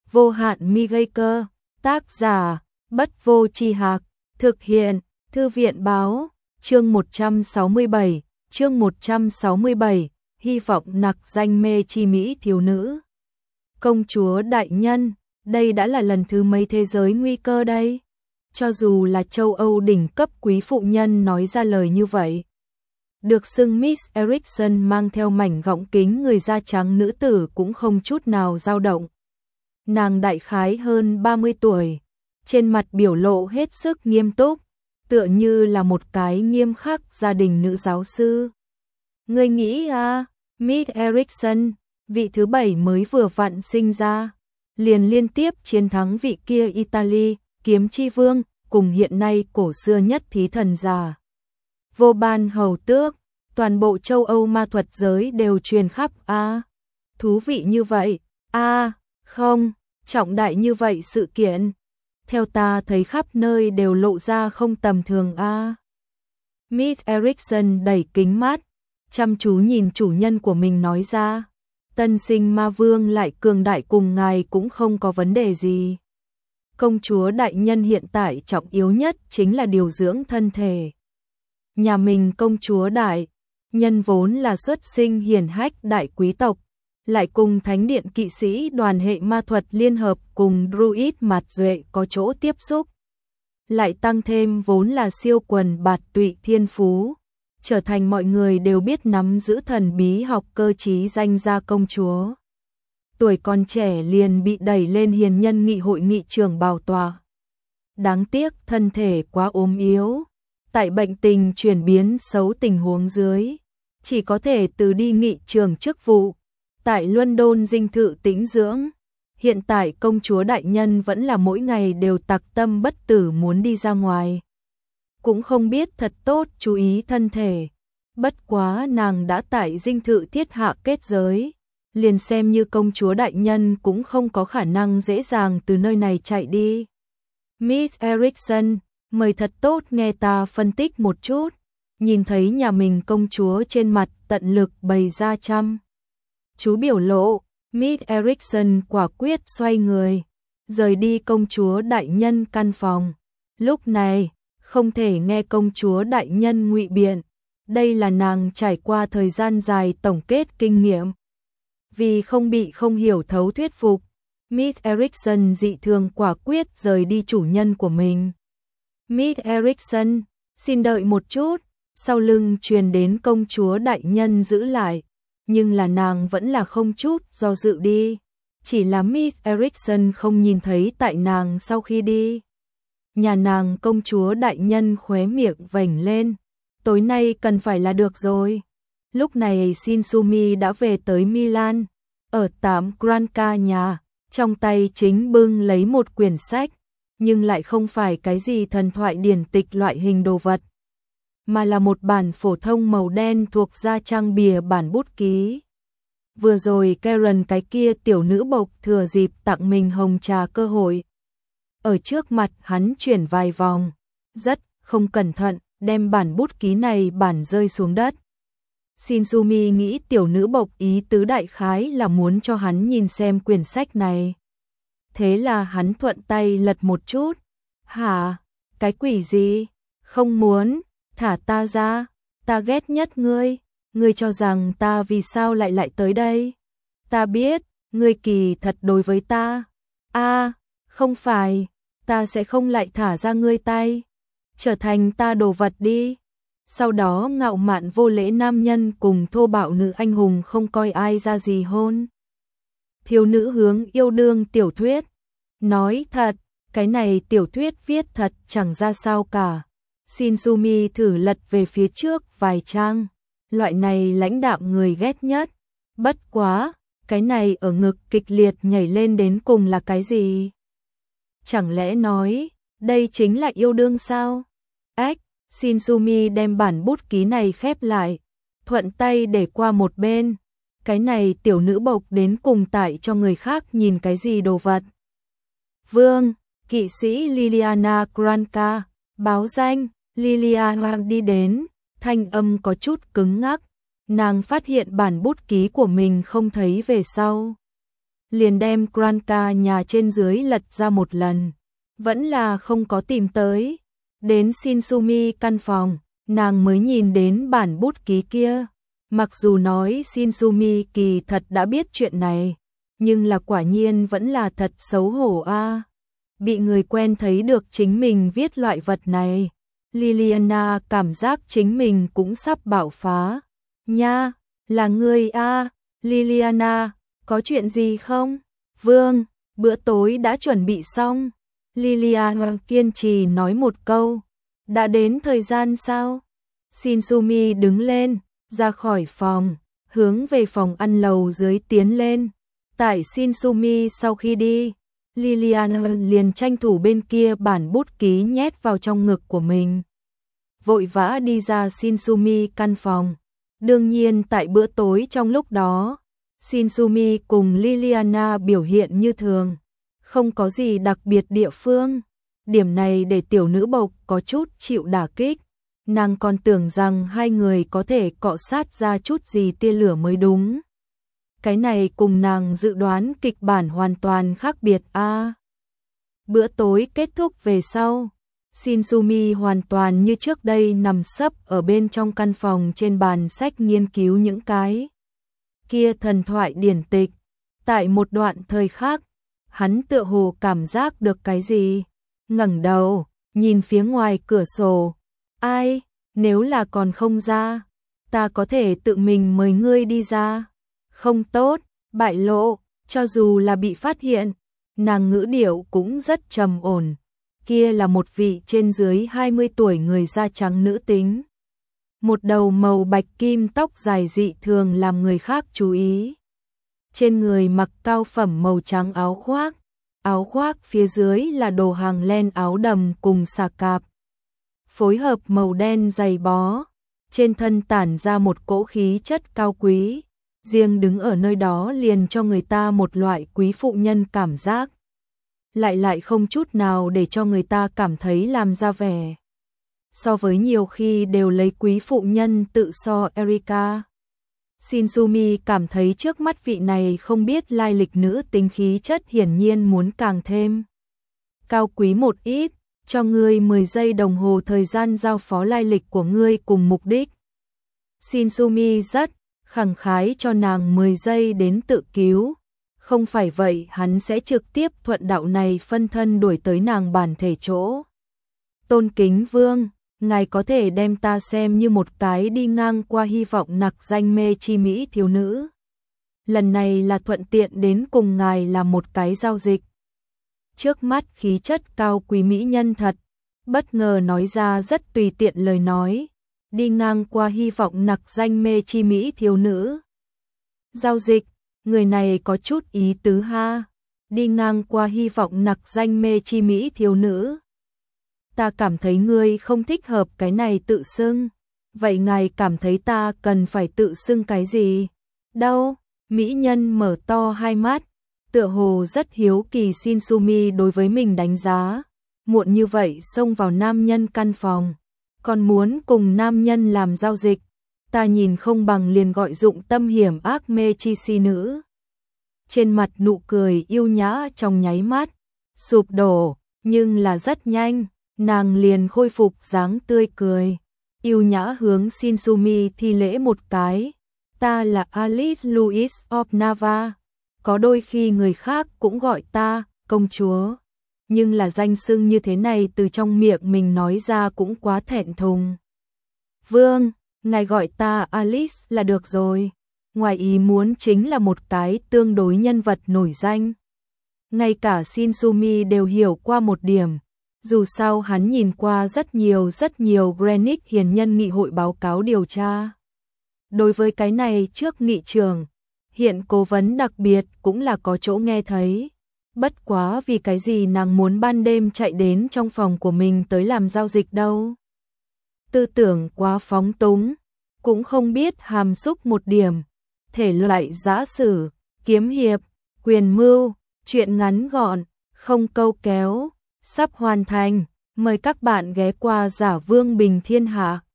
Vô hạn mi gây cơ, tác giả, Bất Vô Tri Hạc, thực hiện, Thư viện Báo, chương 167, hy vọng nặc danh mê chi mỹ thiếu nữ. Công chúa đại nhân, đây đã là lần thứ mấy thế giới nguy cơ đây? Cho dù là châu Âu đỉnh cấp quý phụ nhân nói ra lời như vậy. Được xưng Miss Erickson mang theo mảnh gọng kính người da trắng nữ tử cũng không chút nào dao động. Nàng đại khái hơn 30 tuổi, trên mặt biểu lộ hết sức nghiêm túc, tựa như là một cái nghiêm khắc gia đình nữ giáo sư. Ngươi nghĩ à, Miss Erickson, vị thứ 7 mới vừa vặn sinh ra, liền liên tiếp chiến thắng vị kia Italy, kiếm chi vương, cùng hiện nay cổ xưa nhất thí thần già. Vô ban hầu tước, toàn bộ châu Âu ma thuật giới đều truyền khắp a. Thú vị như vậy, không, trọng đại như vậy sự kiện. Theo ta thấy khắp nơi đều lộ ra không tầm thường a. Miss Erickson đẩy kính mắt, chăm chú nhìn chủ nhân của mình nói ra. Tân sinh ma vương lại cường đại cùng ngài cũng không có vấn đề gì. Công chúa đại nhân hiện tại trọng yếu nhất chính là điều dưỡng thân thể. Nhà mình công chúa đại nhân vốn là xuất sinh hiển hách đại quý tộc, lại cùng thánh điện kỵ sĩ đoàn hệ ma thuật liên hợp cùng druid mạt duệ có chỗ tiếp xúc. Lại tăng thêm vốn là siêu quần bạt tụy thiên phú, trở thành mọi người đều biết nắm giữ thần bí học cơ trí danh gia công chúa. Tuổi còn trẻ liền bị đẩy lên hiền nhân nghị hội nghị trường bảo tọa. Đáng tiếc thân thể quá ốm yếu, tại bệnh tình chuyển biến xấu tình huống dưới, chỉ có thể từ đi nghị trường chức vụ, tại London dinh thự tĩnh dưỡng. Hiện tại công chúa đại nhân vẫn là mỗi ngày đều tặc tâm bất tử muốn đi ra ngoài. Cũng không biết thật tốt chú ý thân thể. Bất quá nàng đã tại dinh thự thiết hạ kết giới, liền xem như công chúa đại nhân cũng không có khả năng dễ dàng từ nơi này chạy đi. Miss Erickson, mời thật tốt nghe ta phân tích một chút. Nhìn thấy nhà mình công chúa trên mặt tận lực bày ra chăm chú biểu lộ, Miss Erickson quả quyết xoay người, rời đi công chúa đại nhân căn phòng. Lúc này, không thể nghe công chúa đại nhân ngụy biện, đây là nàng trải qua thời gian dài tổng kết kinh nghiệm. Vì không bị không hiểu thấu thuyết phục, Miss Erickson dị thường quả quyết rời đi chủ nhân của mình. Miss Erickson, xin đợi một chút, sau lưng truyền đến công chúa đại nhân giữ lại, nhưng là nàng vẫn là không chút do dự đi. Chỉ là Miss Erickson không nhìn thấy tại nàng sau khi đi. Nhà nàng công chúa đại nhân khóe miệng vểnh lên, tối nay cần phải là được rồi. Lúc này Shinsumi đã về tới Milan, ở 8 Granca nhà, trong tay chính bưng lấy một quyển sách, nhưng lại không phải cái gì thần thoại điển tịch loại hình đồ vật, mà là một bản phổ thông màu đen thuộc da trang bìa bản bút ký. Vừa rồi Karen cái kia tiểu nữ bộc thừa dịp tặng mình hồng trà cơ hội. Ở trước mặt hắn chuyển vài vòng, rất không cẩn thận, đem bản bút ký này bản rơi xuống đất. Shinsumi nghĩ tiểu nữ bộc ý tứ đại khái là muốn cho hắn nhìn xem quyển sách này. Thế là hắn thuận tay lật một chút. Hả? Cái quỷ gì? Không muốn, thả ta ra, ta ghét nhất ngươi. Ngươi cho rằng ta vì sao lại tới đây? Ta biết, ngươi kỳ thật đối với ta. Không phải, ta sẽ không lại thả ra ngươi tay. Trở thành ta đồ vật đi. Sau đó ngạo mạn vô lễ nam nhân cùng thô bạo nữ anh hùng không coi ai ra gì hôn. Thiếu nữ hướng yêu đương tiểu thuyết. Nói thật, cái này tiểu thuyết viết thật chẳng ra sao cả. Shinsumi thử lật về phía trước vài trang. Loại này lãnh đạm người ghét nhất. Bất quá, cái này ở ngực kịch liệt nhảy lên đến cùng là cái gì? Chẳng lẽ nói, đây chính là yêu đương sao? Shinsumi đem bản bút ký này khép lại, thuận tay để qua một bên. Cái này tiểu nữ bộc đến cùng tại cho người khác nhìn cái gì đồ vật? Vương, kỵ sĩ Liliana Granca, báo danh. Liliana đi đến, thanh âm có chút cứng ngắc. Nàng phát hiện bản bút ký của mình không thấy về sau. liền đem Granca nhà trên dưới lật ra một lần, vẫn là không có tìm tới. Đến Shinsumi căn phòng, nàng mới nhìn đến bản bút ký kia. Mặc dù nói Shinsumi kỳ thật đã biết chuyện này, nhưng là quả nhiên vẫn là thật xấu hổ a. Bị người quen thấy được chính mình viết loại vật này, Liliana cảm giác chính mình cũng sắp bạo phá. Nha, là ngươi a, Liliana, có chuyện gì không? Vương, bữa tối đã chuẩn bị xong. Liliana kiên trì nói một câu. Đã đến thời gian sao? Shinsumi đứng lên, ra khỏi phòng, hướng về phòng ăn lầu dưới tiến lên. Tại Shinsumi sau khi đi, Liliana liền tranh thủ bên kia bản bút ký nhét vào trong ngực của mình. Vội vã đi ra Shinsumi căn phòng. Đương nhiên tại bữa tối trong lúc đó, Shinsumi cùng Liliana biểu hiện như thường, không có gì đặc biệt địa phương. Điểm này để tiểu nữ bộc có chút chịu đả kích. Nàng còn tưởng rằng hai người có thể cọ sát ra chút gì tia lửa mới đúng. Cái này cùng nàng dự đoán kịch bản hoàn toàn khác biệt a. Bữa tối kết thúc về sau, Shinsumi hoàn toàn như trước đây nằm sấp ở bên trong căn phòng trên bàn sách nghiên cứu những cái kia thần thoại điển tịch. Tại một đoạn thời khác, hắn tựa hồ cảm giác được cái gì, ngẩng đầu, nhìn phía ngoài cửa sổ. Ai, nếu là còn không ra, ta có thể tự mình mời ngươi đi ra. Không tốt, bại lộ, cho dù là bị phát hiện, nàng ngữ điệu cũng rất trầm ổn. Kia là một vị trên dưới 20 tuổi người da trắng nữ tính. Một đầu màu bạch kim tóc dài dị thường làm người khác chú ý. Trên người mặc cao phẩm màu trắng áo khoác phía dưới là đồ hàng len áo đầm cùng xà cạp. Phối hợp màu đen dày bó, trên thân tản ra một cỗ khí chất cao quý, riêng đứng ở nơi đó liền cho người ta một loại quý phụ nhân cảm giác. Lại không chút nào để cho người ta cảm thấy làm ra vẻ. So với nhiều khi đều lấy quý phụ nhân tự so Erika. Shinsumi cảm thấy trước mắt vị này không biết lai lịch nữ tính khí chất hiển nhiên muốn càng thêm cao quý một ít, cho ngươi 10 giây đồng hồ thời gian giao phó lai lịch của ngươi cùng mục đích. Shinsumi rất khẳng khái cho nàng 10 giây đến tự cứu, không phải vậy hắn sẽ trực tiếp thuận đạo này phân thân đuổi tới nàng bản thể chỗ. Tôn kính vương, ngài có thể đem ta xem như một cái đi ngang qua hy vọng nặc danh mê chi mỹ thiếu nữ. Lần này là thuận tiện đến cùng ngài làm một cái giao dịch. Trước mắt khí chất cao quý mỹ nhân thật, bất ngờ nói ra rất tùy tiện lời nói. Đi ngang qua hy vọng nặc danh mê chi mỹ thiếu nữ. Giao dịch, người này có chút ý tứ ha. Đi ngang qua hy vọng nặc danh mê chi mỹ thiếu nữ. Ta cảm thấy ngươi không thích hợp cái này tự xưng. Vậy ngài cảm thấy ta cần phải tự xưng cái gì? Đâu? Mỹ nhân mở to hai mắt, tựa hồ rất hiếu kỳ Shinsumi đối với mình đánh giá. Muộn như vậy xông vào nam nhân căn phòng, còn muốn cùng nam nhân làm giao dịch, ta nhìn không bằng liền gọi dụng tâm hiểm ác mê chi si nữ. Trên mặt nụ cười yêu nhã trong nháy mắt sụp đổ, nhưng là rất nhanh, nàng liền khôi phục dáng tươi cười, yêu nhã hướng Shinsumi thi lễ một cái. Ta là Alice Louise of Nava, có đôi khi người khác cũng gọi ta công chúa, nhưng là danh xưng như thế này từ trong miệng mình nói ra cũng quá thẹn thùng. Vương, ngài gọi ta Alice là được rồi. Ngoài ý muốn chính là một cái tương đối nhân vật nổi danh. Ngay cả Shinsumi đều hiểu qua một điểm. Dù sao hắn nhìn qua rất nhiều Greenwich hiền nhân nghị hội báo cáo điều tra. Đối với cái này trước nghị trường, hiện cố vấn đặc biệt cũng là có chỗ nghe thấy. Bất quá vì cái gì nàng muốn ban đêm chạy đến trong phòng của mình tới làm giao dịch đâu. Tư tưởng quá phóng túng, cũng không biết hàm xúc một điểm. Thể loại giã sử, kiếm hiệp, quyền mưu, chuyện ngắn gọn, không câu kéo, sắp hoàn thành. Mời các bạn ghé qua Giả Vương Bình Thiên Hạ.